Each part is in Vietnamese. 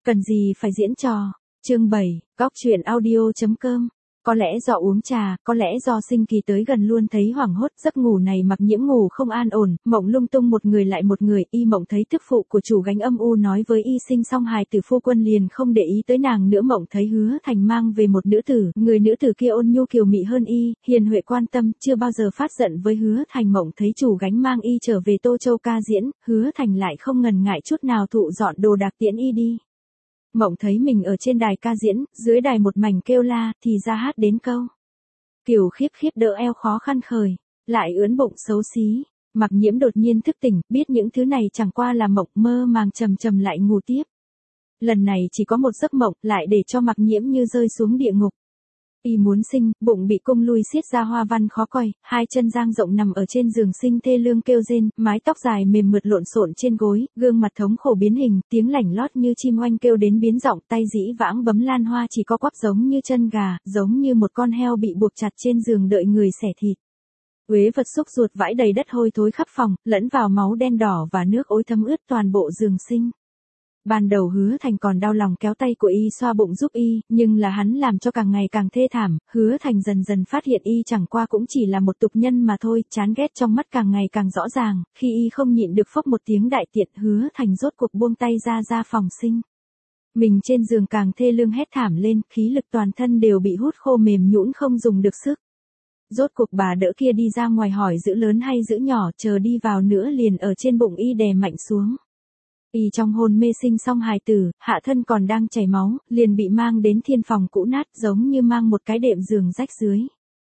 Cần gì phải diễn trò. Chương 7, góc chuyện audio.com. Có lẽ do uống trà, có lẽ do sinh kỳ tới gần luôn thấy hoảng hốt, giấc ngủ này Mặc Nhiễm ngủ không an ổn, mộng lung tung một người lại một người, y mộng thấy tức phụ của chủ gánh âm u nói với y sinh xong hài tử phu quân liền không để ý tới nàng nữa, mộng thấy Hứa Thành mang về một nữ tử, người nữ tử kia ôn nhu kiều mị hơn y, hiền huệ quan tâm, chưa bao giờ phát giận với Hứa Thành. Mộng thấy chủ gánh mang y trở về Tô Châu ca diễn, Hứa Thành lại không ngần ngại chút nào thụ dọn đồ đạc tiễn y đi. Mộng thấy mình ở trên đài ca diễn, dưới đài một mảnh kêu la, thì ra hát đến câu Kiều khiếp khiếp đỡ eo khó khăn khởi, lại ướn bụng xấu xí. Mặc Nhiễm đột nhiên thức tỉnh, biết những thứ này chẳng qua là mộng, mơ màng trầm trầm lại ngủ tiếp. Lần này chỉ có một giấc mộng, lại để cho Mặc Nhiễm như rơi xuống địa ngục. Y muốn sinh, bụng bị cung lui xiết ra hoa văn khó coi, hai chân dang rộng nằm ở trên giường sinh thê lương kêu rên, mái tóc dài mềm mượt lộn xộn trên gối, gương mặt thống khổ biến hình, tiếng lảnh lót như chim oanh kêu đến biến giọng, tay dĩ vãng bấm lan hoa chỉ có quắp giống như chân gà, giống như một con heo bị buộc chặt trên giường đợi người xẻ thịt. Uế vật xúc ruột vãi đầy đất hôi thối khắp phòng, lẫn vào máu đen đỏ và nước ối thấm ướt toàn bộ giường sinh. Ban đầu Hứa Thành còn đau lòng kéo tay của y xoa bụng giúp y, nhưng là hắn làm cho càng ngày càng thê thảm, Hứa Thành dần dần phát hiện y chẳng qua cũng chỉ là một tục nhân mà thôi, chán ghét trong mắt càng ngày càng rõ ràng, khi y không nhịn được phốc một tiếng đại tiện, Hứa Thành rốt cuộc buông tay ra phòng sinh. Mình trên giường càng thê lương hét thảm lên, khí lực toàn thân đều bị hút khô mềm nhũn không dùng được sức. Rốt cuộc bà đỡ kia đi ra ngoài hỏi giữ lớn hay giữ nhỏ, chờ đi vào nữa liền ở trên bụng y đè mạnh xuống. Y trong hôn mê sinh xong hài tử, hạ thân còn đang chảy máu, liền bị mang đến thiên phòng cũ nát giống như mang một cái đệm giường rách dưới.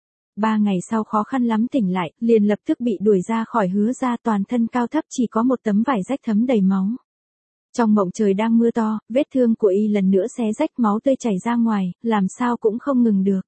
3 ngày sau khó khăn lắm tỉnh lại, liền lập tức bị đuổi ra khỏi Hứa gia, toàn thân cao thấp chỉ có một tấm vải rách thấm đầy máu. Trong mộng trời đang mưa to, vết thương của y lần nữa xé rách, máu tươi chảy ra ngoài, làm sao cũng không ngừng được.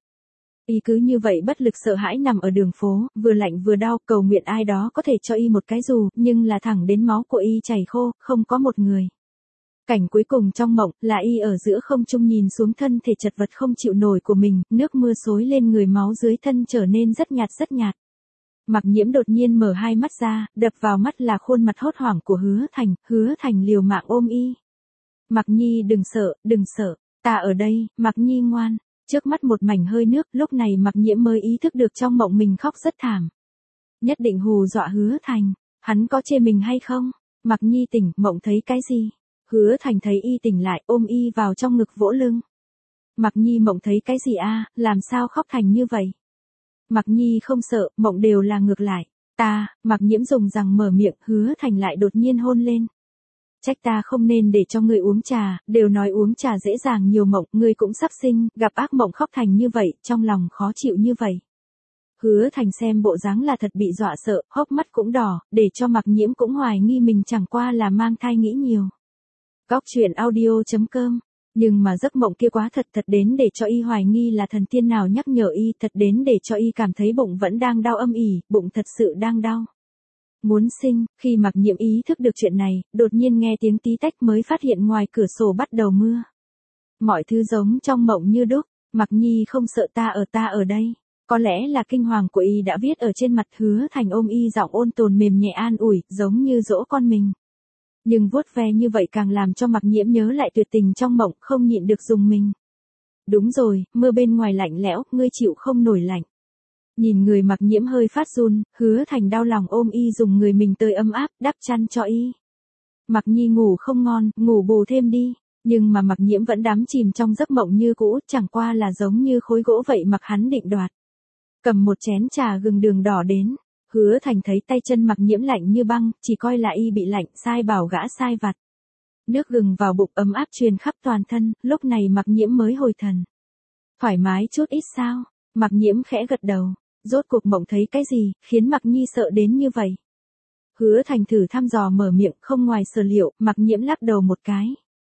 Y cứ như vậy bất lực sợ hãi nằm ở đường phố, vừa lạnh vừa đau, cầu nguyện ai đó có thể cho y một cái dù, nhưng là thẳng đến máu của y chảy khô, không có một người. Cảnh cuối cùng trong mộng, là y ở giữa không trung nhìn xuống thân thể chật vật không chịu nổi của mình, nước mưa xối lên người, máu dưới thân trở nên rất nhạt rất nhạt. Mặc Nhiễm đột nhiên mở hai mắt ra, đập vào mắt là khuôn mặt hốt hoảng của Hứa Thành liều mạng ôm y. Mặc Nhi đừng sợ, ta ở đây, Mặc Nhi ngoan. Trước mắt một mảnh hơi nước, lúc này Mặc Nhiễm mới ý thức được trong mộng mình khóc rất thảm. Nhất định hù dọa Hứa Thành, hắn có chê mình hay không? Mặc Nhi tỉnh, mộng thấy cái gì? Hứa Thành thấy y tỉnh lại, ôm y vào trong ngực vỗ lưng. Mặc Nhi mộng thấy cái gì a? Làm sao khóc thành như vậy? Mặc Nhi không sợ, mộng đều là ngược lại. Mặc Nhiễm dùng rằng mở miệng, Hứa Thành lại đột nhiên hôn lên. Trách ta không nên để cho ngươi uống trà, đều nói uống trà dễ dàng nhiều mộng, ngươi cũng sắp sinh, gặp ác mộng khóc thành như vậy, trong lòng khó chịu như vậy. Hứa Thành xem bộ dáng là thật bị dọa sợ, hốc mắt cũng đỏ, để cho Mặc Nhiễm cũng hoài nghi mình chẳng qua là mang thai nghĩ nhiều. Góc chuyện audio.com. Nhưng mà giấc mộng kia quá thật đến để cho y hoài nghi là thần tiên nào nhắc nhở y, thật đến để cho y cảm thấy bụng vẫn đang đau âm ỉ, bụng thật sự đang đau. Muốn sinh, khi Mặc Nhiễm ý thức được chuyện này, đột nhiên nghe tiếng tí tách mới phát hiện ngoài cửa sổ bắt đầu mưa. Mọi thứ giống trong mộng như đúc, Mặc Nhi không sợ, ta ở đây. Có lẽ là kinh hoàng của y đã viết ở trên mặt. Hứa Thành ôm y giọng ôn tồn mềm nhẹ an ủi, giống như dỗ con mình. Nhưng vuốt ve như vậy càng làm cho Mặc Nhiễm nhớ lại tuyệt tình trong mộng, không nhịn được dùng mình. Đúng rồi, mưa bên ngoài lạnh lẽo, ngươi chịu không nổi lạnh. Nhìn người Mặc Nhiễm hơi phát run, Hứa Thành đau lòng ôm y dùng người mình tơi ấm áp, đắp chăn cho y. Mặc Nhi ngủ không ngon, ngủ bù thêm đi. Nhưng mà Mặc Nhiễm vẫn đắm chìm trong giấc mộng như cũ, chẳng qua là giống như khối gỗ vậy. Mặc hắn định đoạt. Cầm một chén trà gừng đường đỏ đến. Hứa Thành thấy tay chân Mặc Nhiễm lạnh như băng, chỉ coi là y bị lạnh, sai bảo gã sai vặt. Nước gừng vào bụng ấm áp truyền khắp toàn thân, lúc này Mặc Nhiễm mới hồi thần. Thoải mái chút ít sao? Mặc Nhiễm khẽ gật đầu. Rốt cuộc mộng thấy cái gì, khiến Mặc Nhi sợ đến như vậy? Hứa Thành thử thăm dò mở miệng, không ngoài sở liệu, Mặc Nhiễm lắc đầu một cái.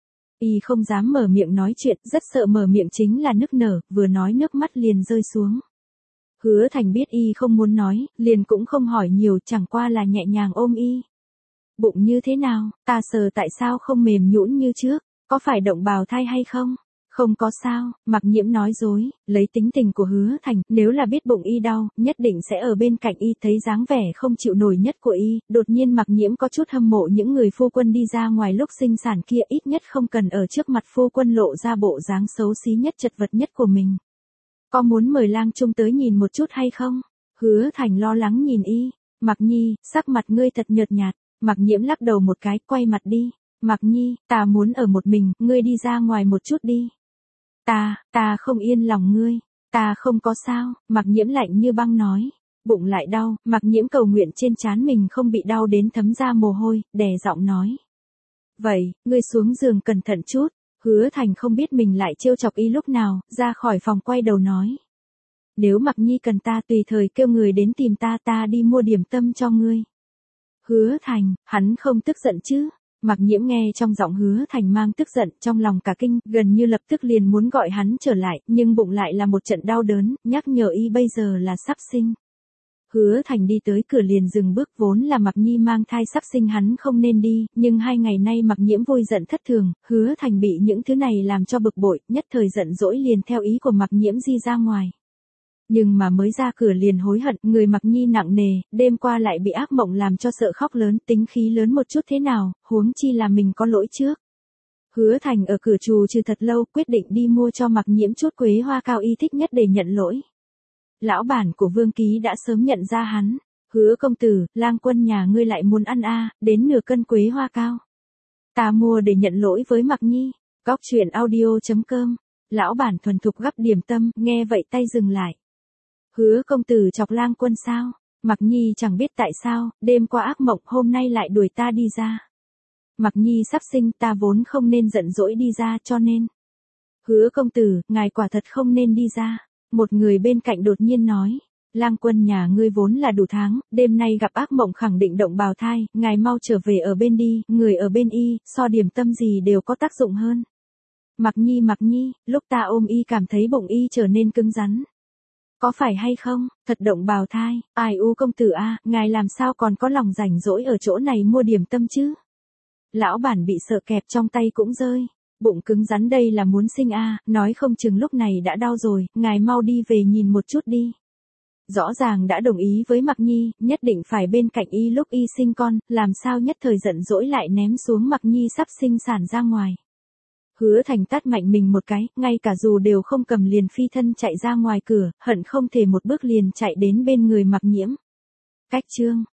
Y không dám mở miệng nói chuyện, rất sợ mở miệng chính là nức nở, vừa nói nước mắt liền rơi xuống. Hứa Thành biết y không muốn nói, liền cũng không hỏi nhiều, chẳng qua là nhẹ nhàng ôm y. Bụng như thế nào, ta sờ tại sao không mềm nhũn như trước, có phải động bào thai hay không? Không có sao, Mặc Nhiễm nói dối, lấy tính tình của Hứa Thành, nếu là biết bụng y đau, nhất định sẽ ở bên cạnh y. Thấy dáng vẻ không chịu nổi nhất của y, đột nhiên Mặc Nhiễm có chút hâm mộ những người phu quân đi ra ngoài lúc sinh sản kia, ít nhất không cần ở trước mặt phu quân lộ ra bộ dáng xấu xí nhất chật vật nhất của mình. Có muốn mời Lang Trung tới nhìn một chút hay không? Hứa Thành lo lắng nhìn y. Mặc Nhi, sắc mặt ngươi thật nhợt nhạt. Mặc Nhiễm lắc đầu một cái, quay mặt đi. Mặc Nhi, ta muốn ở một mình, ngươi đi ra ngoài một chút đi. Ta không yên lòng ngươi. Ta không có sao, Mặc Nhiễm lạnh như băng nói. Bụng lại đau, Mặc Nhiễm cầu nguyện trên trán mình không bị đau đến thấm ra mồ hôi, đè giọng nói. Vậy, ngươi xuống giường cẩn thận chút. Hứa Thành không biết mình lại trêu chọc y lúc nào, ra khỏi phòng quay đầu nói. Nếu Mặc Nhi cần ta tùy thời kêu người đến tìm ta đi mua điểm tâm cho ngươi. Hứa Thành, hắn không tức giận chứ? Mặc Nhiễm nghe trong giọng Hứa Thành mang tức giận, trong lòng cả kinh, gần như lập tức liền muốn gọi hắn trở lại, nhưng bụng lại là một trận đau đớn, nhắc nhở y bây giờ là sắp sinh. Hứa Thành đi tới cửa liền dừng bước, vốn là Mặc Nhi mang thai sắp sinh hắn không nên đi, nhưng 2 ngày nay Mặc Nhiễm vui giận thất thường, Hứa Thành bị những thứ này làm cho bực bội, nhất thời giận dỗi liền theo ý của Mặc Nhiễm di ra ngoài. Nhưng mà mới ra cửa liền hối hận, người Mặc Nhi nặng nề, đêm qua lại bị ác mộng làm cho sợ khóc lớn, tính khí lớn một chút thế nào, huống chi là mình có lỗi trước. Hứa Thành ở cửa trù trừ thật lâu, quyết định đi mua cho Mặc Nhiễm chút quế hoa cao y thích nhất để nhận lỗi. Lão bản của Vương Ký đã sớm nhận ra hắn. Hứa công tử, Lang Quân nhà ngươi lại muốn ăn đến nửa cân quế hoa cao. Ta mua để nhận lỗi với Mặc Nhi. Góc truyện audio.com. Lão bản thuần thục gắp điểm tâm, nghe vậy tay dừng lại. Hứa công tử chọc Lang Quân sao? Mặc Nhi chẳng biết tại sao, đêm qua ác mộng hôm nay lại đuổi ta đi ra. Mặc Nhi sắp sinh, ta vốn không nên giận dỗi đi ra cho nên. Hứa công tử, ngài quả thật không nên đi ra. Một người bên cạnh đột nhiên nói. Lang Quân nhà ngươi vốn là đủ tháng, đêm nay gặp ác mộng khẳng định động bào thai, ngài mau trở về ở bên đi, người ở bên y, so điểm tâm gì đều có tác dụng hơn. Mặc Nhi, lúc ta ôm y cảm thấy bụng y trở nên cứng rắn. Có phải hay không, thật động bào thai, ai u công tử ngài làm sao còn có lòng rảnh rỗi ở chỗ này mua điểm tâm chứ? Lão bản bị sợ kẹp trong tay cũng rơi. Bụng cứng rắn đây là muốn sinh nói không chừng lúc này đã đau rồi, ngài mau đi về nhìn một chút đi. Rõ ràng đã đồng ý với Mặc Nhi, nhất định phải bên cạnh y lúc y sinh con, làm sao nhất thời giận dỗi lại ném xuống Mặc Nhi sắp sinh sản ra ngoài. Hứa Thành tát mạnh mình một cái, ngay cả dù đều không cầm liền phi thân chạy ra ngoài cửa, hận không thể một bước liền chạy đến bên người Mặc Nhiễm. Cách chương